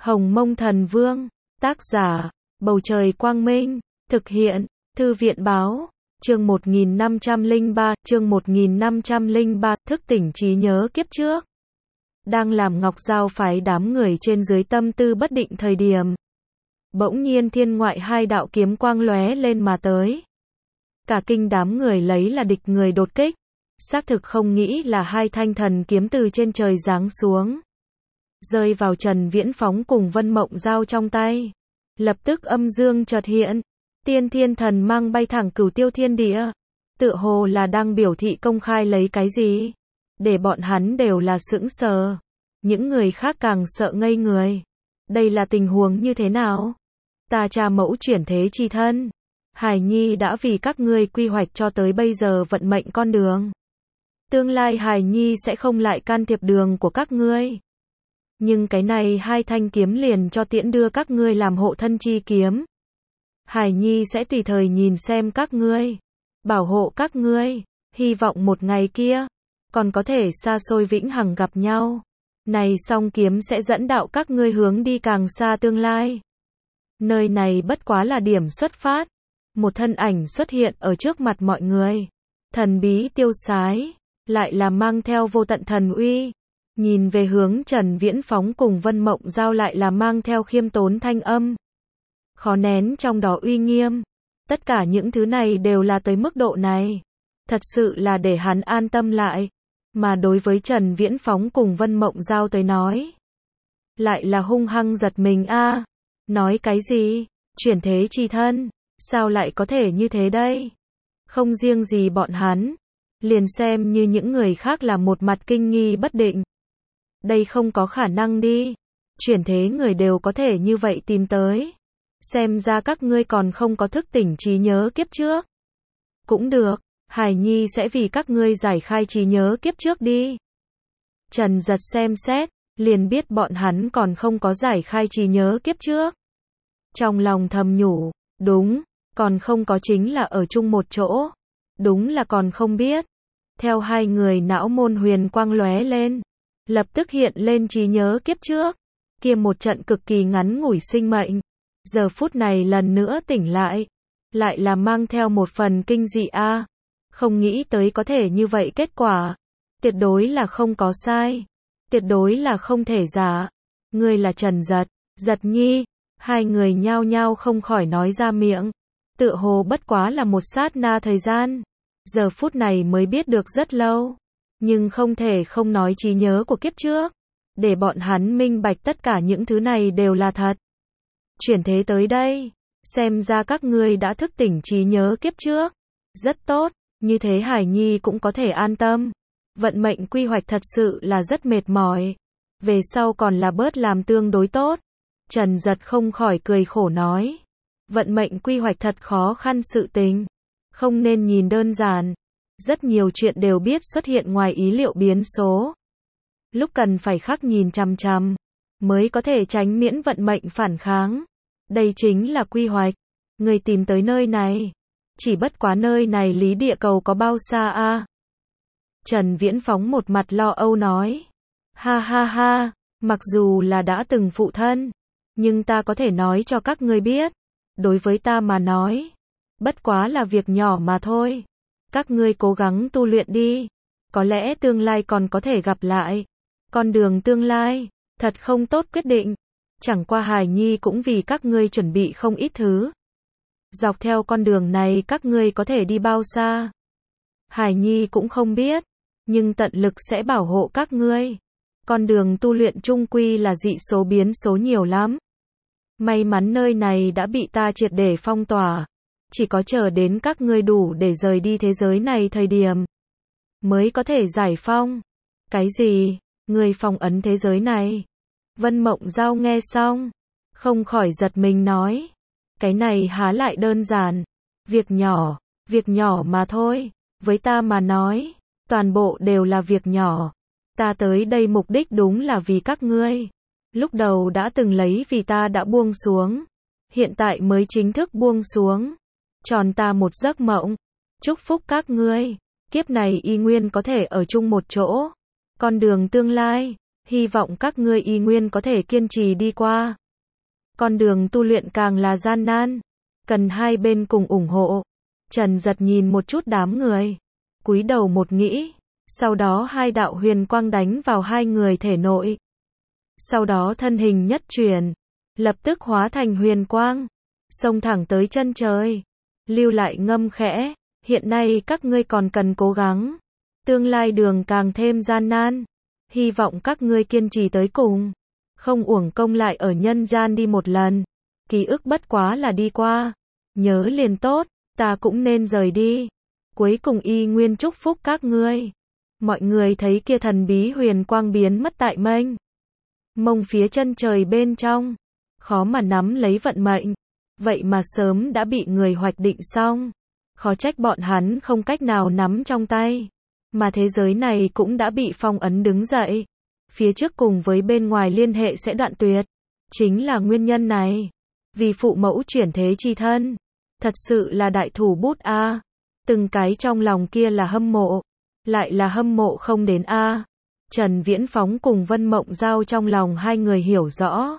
Hồng Mông Thần Vương, tác giả, Bầu Trời Quang Minh, thực hiện, Thư viện Báo, chương 1503, thức tỉnh trí nhớ kiếp trước. Đang làm Ngọc Giao phái đám người trên dưới tâm tư bất định thời điểm. Bỗng nhiên thiên ngoại hai đạo kiếm quang lóe lên mà tới. Cả kinh đám người lấy là địch người đột kích. Xác thực không nghĩ là hai thanh thần kiếm từ trên trời giáng xuống. Rơi vào Trần Viễn Phóng cùng Vân Mộng Giao trong tay. Lập tức âm dương chợt hiện. Tiên thiên thần mang bay thẳng cửu tiêu thiên địa. Tựa hồ là đang biểu thị công khai lấy cái gì. Để bọn hắn đều là sững sờ. Những người khác càng sợ ngây người. Đây là tình huống như thế nào? Ta cha mẫu chuyển thế chi thân. Hải Nhi đã vì các ngươi quy hoạch cho tới bây giờ vận mệnh con đường. Tương lai Hải Nhi sẽ không lại can thiệp đường của các ngươi. Nhưng cái này hai thanh kiếm liền cho tiễn đưa các ngươi làm hộ thân chi kiếm. Hải Nhi sẽ tùy thời nhìn xem các ngươi. Bảo hộ các ngươi. Hy vọng một ngày kia. Còn có thể xa xôi vĩnh hằng gặp nhau. Này song kiếm sẽ dẫn đạo các ngươi hướng đi càng xa tương lai. Nơi này bất quá là điểm xuất phát. Một thân ảnh xuất hiện ở trước mặt mọi người. Thần bí tiêu sái. Lại là mang theo vô tận thần uy. Nhìn về hướng Trần Viễn Phóng cùng Vân Mộng Giao lại là mang theo khiêm tốn thanh âm. Khó nén trong đó uy nghiêm. Tất cả những thứ này đều là tới mức độ này. Thật sự là để hắn an tâm lại. Mà đối với Trần Viễn Phóng cùng Vân Mộng Giao tới nói. Lại là hung hăng giật mình a. Nói cái gì? Chuyển thế chi thân. Sao lại có thể như thế đây? Không riêng gì bọn hắn. Liền xem như những người khác là một mặt kinh nghi bất định. Đây không có khả năng đi. Chuyển thế người đều có thể như vậy tìm tới. Xem ra các ngươi còn không có thức tỉnh trí nhớ kiếp trước. Cũng được, Hải Nhi sẽ vì các ngươi giải khai trí nhớ kiếp trước đi. Trần Giật xem xét, liền biết bọn hắn còn không có giải khai trí nhớ kiếp trước. Trong lòng thầm nhủ, đúng, còn không có chính là ở chung một chỗ. Đúng là còn không biết. Theo hai người não môn huyền quang lóe lên. Lập tức hiện lên trí nhớ kiếp trước. Kia một trận cực kỳ ngắn ngủi sinh mệnh. Giờ phút này lần nữa tỉnh lại. Lại là mang theo một phần kinh dị a. Không nghĩ tới có thể như vậy kết quả. Tuyệt đối là không có sai. Tuyệt đối là không thể giả. Ngươi là Trần Giật, Giật Nhi. Hai người nhao nhao không khỏi nói ra miệng. Tựa hồ bất quá là một sát na thời gian. Giờ phút này mới biết được rất lâu. Nhưng không thể không nói trí nhớ của kiếp trước. Để bọn hắn minh bạch tất cả những thứ này đều là thật. Chuyển thế tới đây. Xem ra các ngươi đã thức tỉnh trí nhớ kiếp trước. Rất tốt. Như thế Hải Nhi cũng có thể an tâm. Vận mệnh quy hoạch thật sự là rất mệt mỏi. Về sau còn là bớt làm tương đối tốt. Trần Giật không khỏi cười khổ nói. Vận mệnh quy hoạch thật khó khăn sự tình. Không nên nhìn đơn giản. Rất nhiều chuyện đều biết xuất hiện ngoài ý liệu biến số. Lúc cần phải khắc nhìn chằm chằm. Mới có thể tránh miễn vận mệnh phản kháng. Đây chính là quy hoạch. Người tìm tới nơi này. Chỉ bất quá nơi này lý địa cầu có bao xa a? Trần Viễn Phóng một mặt lo âu nói. Ha ha ha, mặc dù là đã từng phụ thân. Nhưng ta có thể nói cho các ngươi biết. Đối với ta mà nói. Bất quá là việc nhỏ mà thôi. Các ngươi cố gắng tu luyện đi. Có lẽ tương lai còn có thể gặp lại. Con đường tương lai, thật không tốt quyết định. Chẳng qua Hải Nhi cũng vì các ngươi chuẩn bị không ít thứ. Dọc theo con đường này các ngươi có thể đi bao xa. Hải Nhi cũng không biết. Nhưng tận lực sẽ bảo hộ các ngươi. Con đường tu luyện chung quy là dị số biến số nhiều lắm. May mắn nơi này đã bị ta triệt để phong tỏa. Chỉ có chờ đến các ngươi đủ để rời đi thế giới này thời điểm. Mới có thể giải phong. Cái gì? Ngươi phong ấn thế giới này? Vân Mộng Giao nghe xong. Không khỏi giật mình nói. Cái này há lại đơn giản. Việc nhỏ mà thôi. Với ta mà nói. Toàn bộ đều là việc nhỏ. Ta tới đây mục đích đúng là vì các ngươi. Lúc đầu đã từng lấy vì ta đã buông xuống. Hiện tại mới chính thức buông xuống. Tròn ta một giấc mộng. Chúc phúc các ngươi. Kiếp này y nguyên có thể ở chung một chỗ. Con đường tương lai. Hy vọng các ngươi y nguyên có thể kiên trì đi qua. Con đường tu luyện càng là gian nan, cần hai bên cùng ủng hộ. Trần Giật nhìn một chút đám người, cúi đầu một nghĩ, sau đó hai đạo huyền quang đánh vào hai người thể nội. Sau đó thân hình nhất chuyển, lập tức hóa thành huyền quang, xông thẳng tới chân trời. Lưu Lại ngâm khẽ, hiện nay các ngươi còn cần cố gắng, tương lai đường càng thêm gian nan, hy vọng các ngươi kiên trì tới cùng, không uổng công lại ở nhân gian đi một lần, ký ức bất quá là đi qua, nhớ liền tốt, ta cũng nên rời đi. Cuối cùng y nguyên chúc phúc các ngươi. Mọi người thấy kia thần bí huyền quang biến mất tại mênh mông phía chân trời bên trong, khó mà nắm lấy vận mệnh, vậy mà sớm đã bị người hoạch định xong, khó trách bọn hắn không cách nào nắm trong tay, mà thế giới này cũng đã bị phong ấn đứng dậy, phía trước cùng với bên ngoài liên hệ sẽ đoạn tuyệt, chính là nguyên nhân này, vì phụ mẫu chuyển thế chi thân, thật sự là đại thủ bút a. Từng cái trong lòng kia là hâm mộ, lại là hâm mộ không đến a. Trần Viễn Phóng cùng Vân Mộng Giao trong lòng hai người hiểu rõ.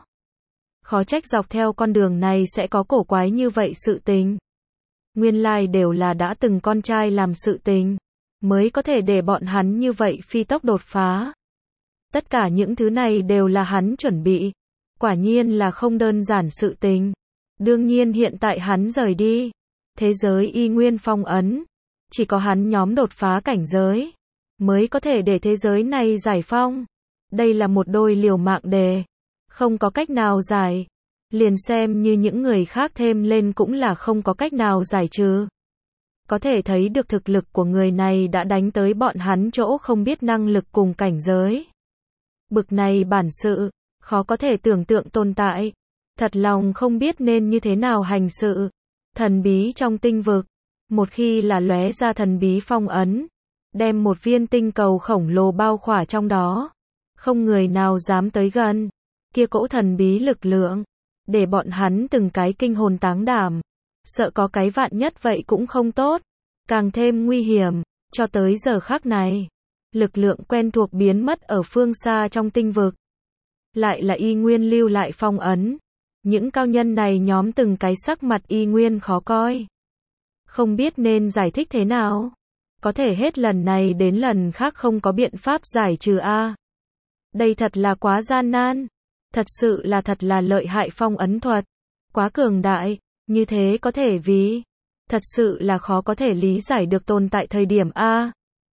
Khó trách dọc theo con đường này sẽ có cổ quái như vậy sự tình. Nguyên lai đều là đã từng con trai làm sự tình, mới có thể để bọn hắn như vậy phi tốc đột phá. Tất cả những thứ này đều là hắn chuẩn bị. Quả nhiên là không đơn giản sự tình. Đương nhiên hiện tại hắn rời đi, thế giới y nguyên phong ấn, chỉ có hắn nhóm đột phá cảnh giới, mới có thể để thế giới này giải phong. Đây là một đôi liều mạng đề, không có cách nào giải, liền xem như những người khác thêm lên cũng là không có cách nào giải trừ. Có thể thấy được thực lực của người này đã đánh tới bọn hắn chỗ không biết năng lực cùng cảnh giới. Bực này bản sự, khó có thể tưởng tượng tồn tại. Thật lòng không biết nên như thế nào hành sự. Thần bí trong tinh vực, một khi là lóe ra thần bí phong ấn, đem một viên tinh cầu khổng lồ bao khỏa trong đó, không người nào dám tới gần. Kia cỗ thần bí lực lượng, để bọn hắn từng cái kinh hồn táng đảm, sợ có cái vạn nhất vậy cũng không tốt, càng thêm nguy hiểm. Cho tới giờ khắc này, lực lượng quen thuộc biến mất ở phương xa trong tinh vực, lại là y nguyên lưu lại phong ấn. Những cao nhân này nhóm từng cái sắc mặt y nguyên khó coi, không biết nên giải thích thế nào, có thể hết lần này đến lần khác không có biện pháp giải trừ a. Đây thật là quá gian nan, thật sự là thật là lợi hại phong ấn thuật, quá cường đại, như thế có thể vì, thật sự là khó có thể lý giải được tồn tại thời điểm a.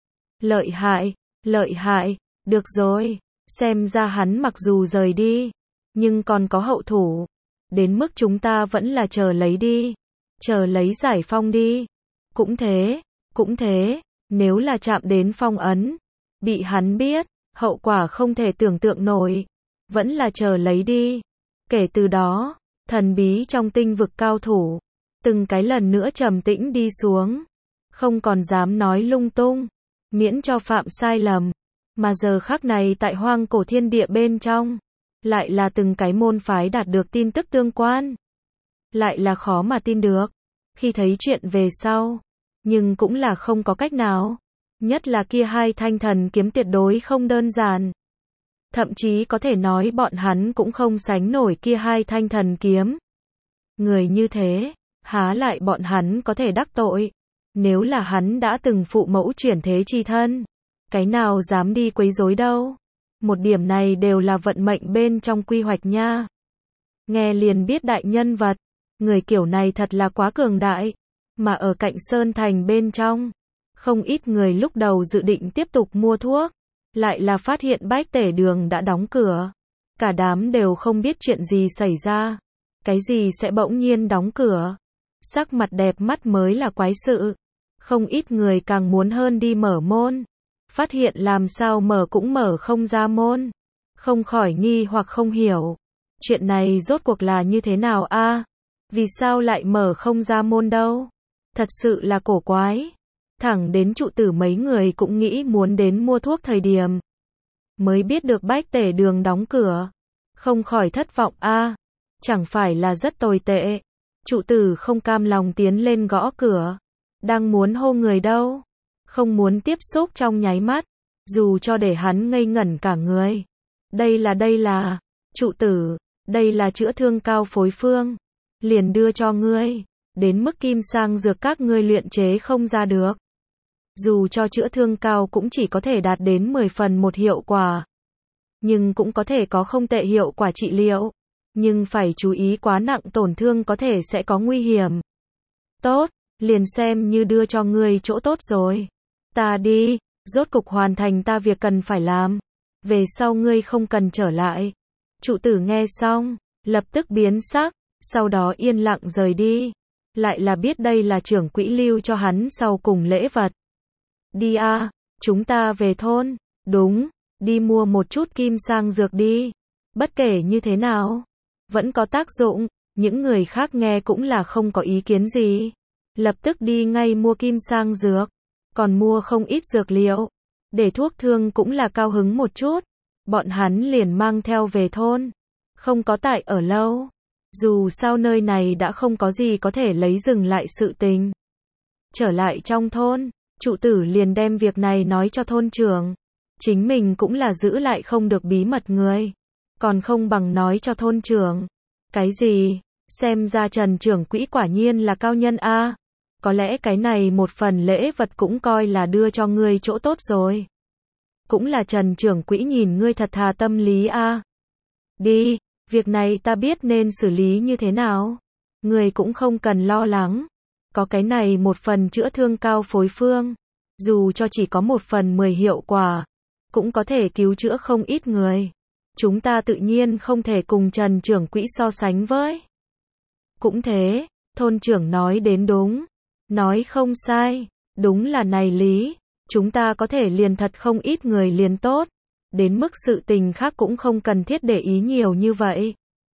Lợi hại, được rồi, xem ra hắn mặc dù rời đi, nhưng còn có hậu thủ, đến mức chúng ta vẫn là chờ lấy đi, chờ lấy giải phong đi. Cũng thế, nếu là chạm đến phong ấn, bị hắn biết, hậu quả không thể tưởng tượng nổi, vẫn là chờ lấy đi. Kể từ đó, thần bí trong tinh vực cao thủ, từng cái lần nữa trầm tĩnh đi xuống, không còn dám nói lung tung, miễn cho phạm sai lầm. Mà giờ khắc này tại hoang cổ thiên địa bên trong, lại là từng cái môn phái đạt được tin tức tương quan, lại là khó mà tin được, khi thấy chuyện về sau, nhưng cũng là không có cách nào, nhất là kia hai thanh thần kiếm tuyệt đối không đơn giản. Thậm chí có thể nói bọn hắn cũng không sánh nổi kia hai thanh thần kiếm. Người như thế, há lại bọn hắn có thể đắc tội, nếu là hắn đã từng phụ mẫu chuyển thế chi thân, cái nào dám đi quấy rối đâu. Một điểm này đều là vận mệnh bên trong quy hoạch nha. Nghe liền biết đại nhân vật, người kiểu này thật là quá cường đại, mà ở cạnh Sơn Thành bên trong, không ít người lúc đầu dự định tiếp tục mua thuốc, lại là phát hiện Bách Tể Đường đã đóng cửa. Cả đám đều không biết chuyện gì xảy ra, cái gì sẽ bỗng nhiên đóng cửa. Sắc mặt đẹp mắt mới là quái sự. Không ít người càng muốn hơn đi mở môn, phát hiện làm sao mở cũng mở không ra môn, không khỏi nghi hoặc không hiểu. Chuyện này rốt cuộc là như thế nào a? Vì sao lại mở không ra môn đâu? Thật sự là cổ quái. Thẳng đến trụ tử mấy người cũng nghĩ muốn đến mua thuốc thời điểm, mới biết được Bách Tể Đường đóng cửa. Không khỏi thất vọng a, chẳng phải là rất tồi tệ. Trụ tử không cam lòng tiến lên gõ cửa, đang muốn hô người đâu, không muốn tiếp xúc trong nháy mắt, dù cho để hắn ngây ngẩn cả người, Đây là, trụ tử, đây là chữa thương cao phối phương. Liền đưa cho ngươi. Đến mức kim sang dược các ngươi luyện chế không ra được. Dù cho chữa thương cao cũng chỉ có thể đạt đến 10 phần một hiệu quả. Nhưng cũng có thể có không tệ hiệu quả trị liệu. Nhưng phải chú ý quá nặng tổn thương có thể sẽ có nguy hiểm. Tốt, liền xem như đưa cho ngươi chỗ tốt rồi. Ta đi, rốt cục hoàn thành ta việc cần phải làm. Về sau ngươi không cần trở lại. Trụ tử nghe xong, lập tức biến sắc, sau đó yên lặng rời đi. Lại là biết đây là trưởng quỹ lưu cho hắn sau cùng lễ vật. Đi a, chúng ta về thôn. Đúng, đi mua một chút kim sang dược đi. Bất kể như thế nào, vẫn có tác dụng, những người khác nghe cũng là không có ý kiến gì. Lập tức đi ngay mua kim sang dược, còn mua không ít dược liệu. Để thuốc thương cũng là cao hứng một chút. Bọn hắn liền mang theo về thôn. Không có tại ở lâu. Dù sao nơi này đã không có gì có thể lấy dừng lại sự tình. Trở lại trong thôn, trụ tử liền đem việc này nói cho thôn trưởng. Chính mình cũng là giữ lại không được bí mật người. Còn không bằng nói cho thôn trưởng. Cái gì? Xem ra Trần trưởng quỹ quả nhiên là cao nhân a. Có lẽ cái này một phần lễ vật cũng coi là đưa cho ngươi chỗ tốt rồi. Cũng là Trần trưởng quỹ nhìn ngươi thật thà tâm lý a. Đi, việc này ta biết nên xử lý như thế nào. Ngươi cũng không cần lo lắng. Có cái này một phần chữa thương cao phối phương. Dù cho chỉ có 1/10 hiệu quả. Cũng có thể cứu chữa không ít người. Chúng ta tự nhiên không thể cùng Trần trưởng quỹ so sánh với. Cũng thế, thôn trưởng nói đến đúng. Nói không sai, đúng là này lý. Chúng ta có thể liền thật không ít người liền tốt. Đến mức sự tình khác cũng không cần thiết để ý nhiều như vậy.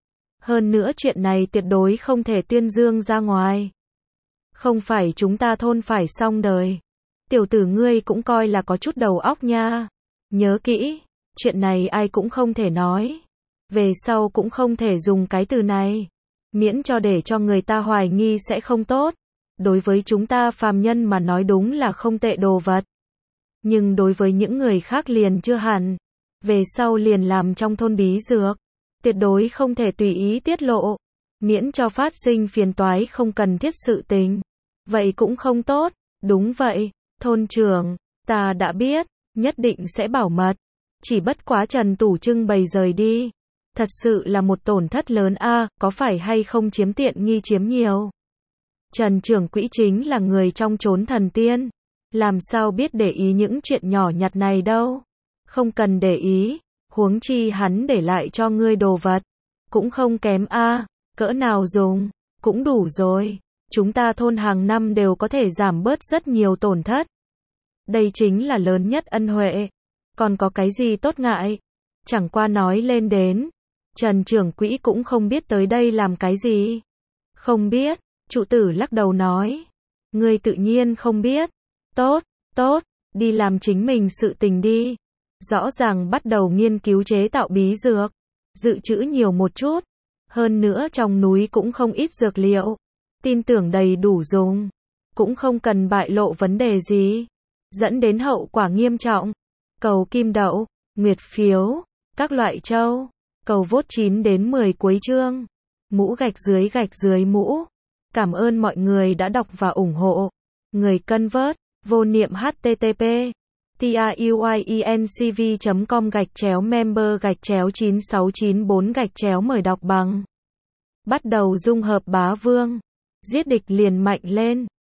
Hơn nữa chuyện này tuyệt đối không thể tuyên dương ra ngoài. Không phải chúng ta thôn phải xong đời. Tiểu tử ngươi cũng coi là có chút đầu óc nha. Nhớ kỹ, chuyện này ai cũng không thể nói. Về sau cũng không thể dùng cái từ này. Miễn cho để cho người ta hoài nghi sẽ không tốt. Đối với chúng ta phàm nhân mà nói đúng là không tệ đồ vật. Nhưng đối với những người khác liền chưa hẳn. Về sau liền làm trong thôn bí dược. Tuyệt đối không thể tùy ý tiết lộ. Miễn cho phát sinh phiền toái không cần thiết sự tình. Vậy cũng không tốt. Đúng vậy, thôn trưởng, ta đã biết, nhất định sẽ bảo mật. Chỉ bất quá Trần tủ trưng bày rời đi. Thật sự là một tổn thất lớn a, có phải hay không chiếm tiện nghi chiếm nhiều. Trần trưởng quỹ chính là người trong chốn thần tiên. Làm sao biết để ý những chuyện nhỏ nhặt này đâu. Không cần để ý, huống chi hắn để lại cho ngươi đồ vật. Cũng không kém a, cỡ nào dùng, cũng đủ rồi. Chúng ta thôn hàng năm đều có thể giảm bớt rất nhiều tổn thất. Đây chính là lớn nhất ân huệ. Còn có cái gì tốt ngại. Chẳng qua nói lên đến. Trần trưởng quỹ cũng không biết tới đây làm cái gì. Không biết, trụ tử lắc đầu nói. Ngươi tự nhiên không biết. Tốt, tốt, đi làm chính mình sự tình đi. Rõ ràng bắt đầu nghiên cứu chế tạo bí dược. Dự trữ nhiều một chút. Hơn nữa trong núi cũng không ít dược liệu. Tin tưởng đầy đủ dùng. Cũng không cần bại lộ vấn đề gì. Dẫn đến hậu quả nghiêm trọng. Cầu kim đậu, nguyệt phiếu, các loại châu. Cầu vote 9 đến 10 cuối chương. Mũ gạch dưới mũ. Cảm ơn mọi người đã đọc và ủng hộ. Người cân vớt, vô niệm http tiuyecnv.com/member/9694- mời đọc bằng. Bắt đầu dung hợp bá vương. Giết địch liền mạnh lên.